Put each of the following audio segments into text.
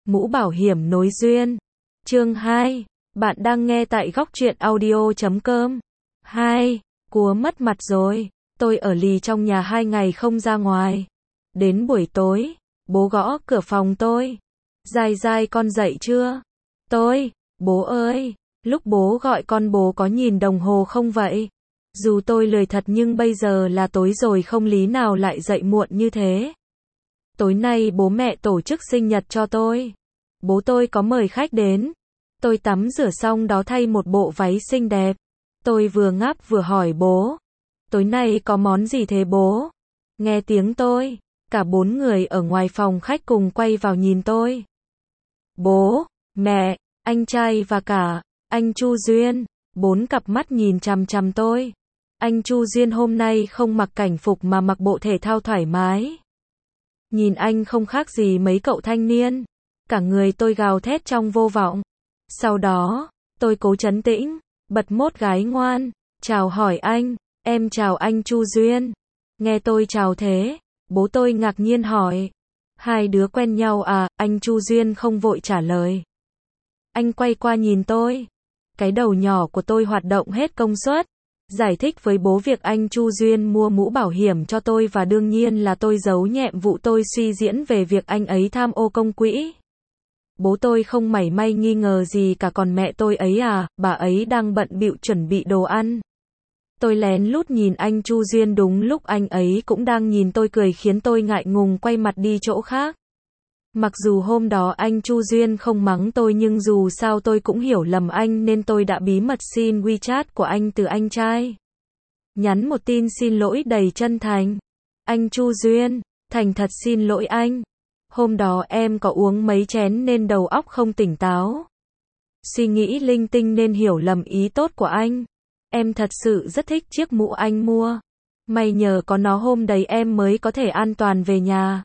Mũ bảo hiểm nối duyên. Chương 2. Bạn đang nghe tại góc truyện audio.com. 2. Cúa mất mặt rồi. Tôi ở lì trong nhà 2 ngày không ra ngoài. Đến buổi tối, bố gõ cửa phòng tôi. Dai dai con dậy chưa? Bố ơi, lúc bố gọi con bố có nhìn đồng hồ không vậy? Dù tôi lười thật nhưng bây giờ là tối rồi không lý nào lại dậy muộn như thế. Tối nay bố mẹ tổ chức sinh nhật cho tôi. Bố tôi có mời khách đến. Tôi tắm rửa xong đó thay một bộ váy xinh đẹp. Tôi vừa ngáp vừa hỏi bố. Tối nay có món gì thế bố? Nghe tiếng tôi, cả 4 người ở ngoài phòng khách cùng quay vào nhìn tôi. Bố, mẹ, anh trai và cả anh Chu Duyên, 4 cặp mắt nhìn chằm chằm tôi. Anh Chu Duyên hôm nay không mặc cảnh phục mà mặc bộ thể thao thoải mái. Nhìn anh không khác gì mấy cậu thanh niên. Cả người tôi gào thét trong vô vọng. Sau đó, tôi cố trấn tĩnh, bật mốt gái ngoan, chào hỏi anh, em chào anh Chu Duyên. Nghe tôi chào thế, bố tôi ngạc nhiên hỏi. Hai đứa quen nhau à? Anh Chu Duyên không vội trả lời. Anh quay qua nhìn tôi. Cái đầu nhỏ của tôi hoạt động hết công suất. Giải thích với bố việc anh Chu Duyên mua mũ bảo hiểm cho tôi và đương nhiên là tôi giấu nhẹm vụ tôi suy diễn về việc anh ấy tham ô công quỹ. Bố tôi không mảy may nghi ngờ gì cả, còn mẹ tôi ấy à, bà ấy đang bận bịu chuẩn bị đồ ăn. Tôi lén lút nhìn anh Chu Duyên, đúng lúc anh ấy cũng đang nhìn tôi cười khiến tôi ngại ngùng quay mặt đi chỗ khác. Mặc dù hôm đó anh Chu Duyên không mắng tôi nhưng dù sao tôi cũng hiểu lầm anh nên tôi đã bí mật xin WeChat của anh từ anh trai. Nhắn một tin xin lỗi đầy chân thành. Anh Chu Duyên, thành thật xin lỗi anh. Hôm đó em có uống mấy chén nên đầu óc không tỉnh táo. Suy nghĩ linh tinh nên hiểu lầm ý tốt của anh. Em thật sự rất thích chiếc mũ anh mua. May nhờ có nó hôm đấy em mới có thể an toàn về nhà.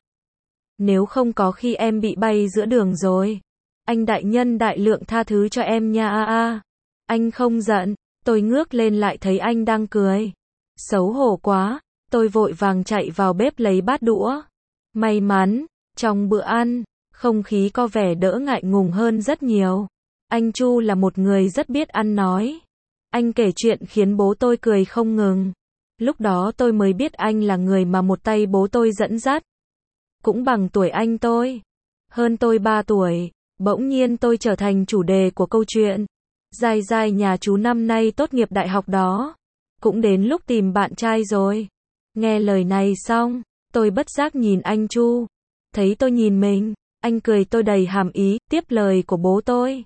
Nếu không có khi em bị bay giữa đường rồi. Anh đại nhân đại lượng tha thứ cho em nha. Anh không giận. Tôi ngước lên lại thấy anh đang cười. Xấu hổ quá. Tôi vội vàng chạy vào bếp lấy bát đũa. May mắn, trong bữa ăn, không khí có vẻ đỡ ngại ngùng hơn rất nhiều. Anh Chu là một người rất biết ăn nói. Anh kể chuyện khiến bố tôi cười không ngừng. Lúc đó tôi mới biết anh là người mà một tay bố tôi dẫn dắt. Cũng bằng tuổi anh tôi. Hơn tôi 3 tuổi. Bỗng nhiên tôi trở thành chủ đề của câu chuyện. Dai dai nhà chú năm nay tốt nghiệp đại học đó. Cũng đến lúc tìm bạn trai rồi. Nghe lời này xong, tôi bất giác nhìn anh Chu. Thấy tôi nhìn mình, anh cười tôi đầy hàm ý, tiếp lời của bố tôi.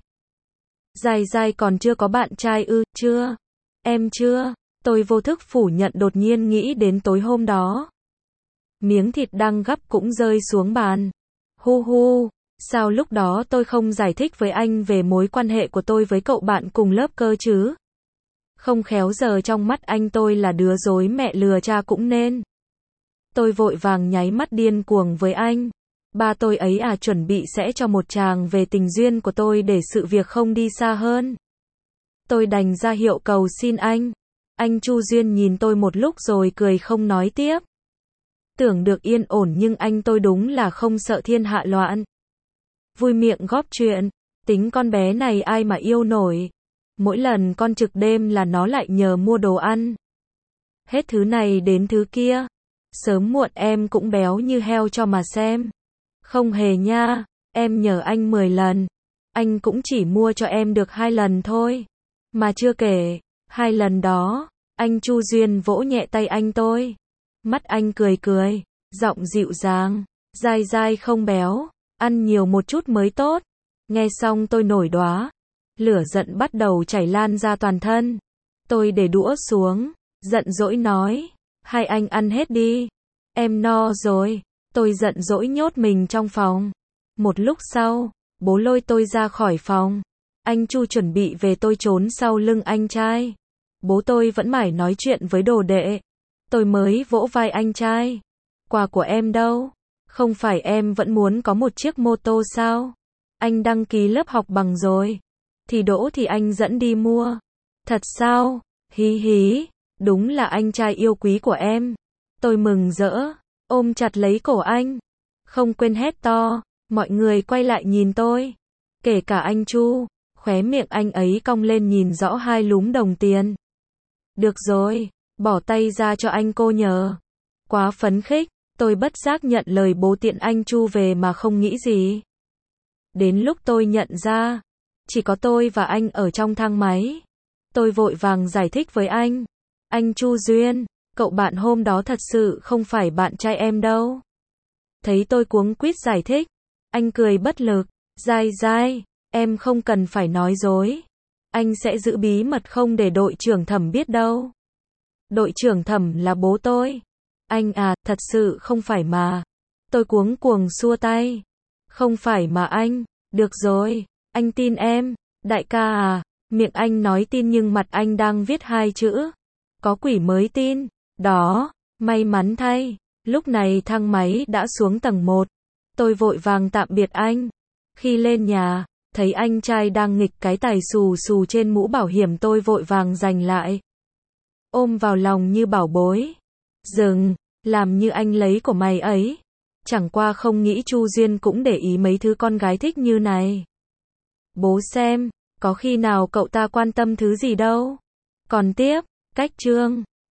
Dai dai còn chưa có bạn trai ư? Chưa. Em chưa. Tôi vô thức phủ nhận, đột nhiên nghĩ đến tối hôm đó. Miếng thịt đang gắp cũng rơi xuống bàn. Hu, sao lúc đó tôi không giải thích với anh về mối quan hệ của tôi với cậu bạn cùng lớp cơ chứ? Không khéo giờ trong mắt anh tôi là đứa dối mẹ lừa cha cũng nên. Tôi vội vàng nháy mắt điên cuồng với anh. Ba tôi ấy à, chuẩn bị sẽ cho một tràng về tình duyên của tôi để sự việc không đi xa hơn. Tôi đành ra hiệu cầu xin anh. Anh Chu Duyên nhìn tôi một lúc rồi cười không nói tiếp. Tưởng được yên ổn nhưng anh tôi đúng là không sợ thiên hạ loạn. Vui miệng góp chuyện. Tính con bé này ai mà yêu nổi. Mỗi lần con trực đêm là nó lại nhờ mua đồ ăn. Hết thứ này đến thứ kia. Sớm muộn em cũng béo như heo cho mà xem. Không hề nha, em nhờ anh 10 lần. Anh cũng chỉ mua cho em được 2 lần thôi. Mà chưa kể, 2 lần đó, anh Chu Duyên vỗ nhẹ tay anh tôi. Mắt anh cười cười, giọng dịu dàng. Dai dai không béo, ăn nhiều một chút mới tốt. Nghe xong tôi nổi đoá. Lửa giận bắt đầu chảy lan ra toàn thân. Tôi để đũa xuống, giận dỗi nói. Hai anh ăn hết đi. Em no rồi. Tôi giận dỗi nhốt mình trong phòng. Một lúc sau, bố lôi tôi ra khỏi phòng. Anh Chu chuẩn bị về, tôi trốn sau lưng anh trai. Bố tôi vẫn mải nói chuyện với đồ đệ. Tôi mới vỗ vai anh trai. Quà của em đâu? Không phải em vẫn muốn có một chiếc mô tô sao? Anh đăng ký lớp học bằng rồi. Thì đỗ thì anh dẫn đi mua. Thật sao? Hí, đúng là anh trai yêu quý của em. Tôi mừng rỡ, ôm chặt lấy cổ anh. Không quên hét to. Mọi người quay lại nhìn tôi. Kể cả anh Chu, khóe miệng anh ấy cong lên nhìn rõ hai lúm đồng tiền. Được rồi, bỏ tay ra cho anh cô nhờ. Quá phấn khích, tôi bất giác nhận lời bố tiện anh Chu về mà không nghĩ gì. Đến lúc tôi nhận ra, chỉ có tôi và anh ở trong thang máy. Tôi vội vàng giải thích với anh. Anh Chu Duyên, cậu bạn hôm đó thật sự không phải bạn trai em đâu. Thấy tôi cuống quýt giải thích, anh cười bất lực. Dai dai, em không cần phải nói dối. Anh sẽ giữ bí mật không để đội trưởng Thẩm biết đâu. Đội trưởng Thẩm là bố tôi. Anh à, thật sự không phải mà. Tôi cuống cuồng xua tay. Không phải mà anh. Được rồi, anh tin em. Đại ca à, miệng anh nói tin nhưng mặt anh đang viết hai chữ. Có quỷ mới tin. Đó, may mắn thay. Lúc này thang máy đã xuống tầng 1. Tôi vội vàng tạm biệt anh. Khi lên nhà, thấy anh trai đang nghịch cái tài xù xù trên mũ bảo hiểm, tôi vội vàng giành lại. Ôm vào lòng như bảo bối. Dừng, làm như anh lấy của mày ấy. Chẳng qua không nghĩ Chu Duyên cũng để ý mấy thứ con gái thích như này. Bố xem, có khi nào cậu ta quan tâm thứ gì đâu. Còn tiếp, cách chương.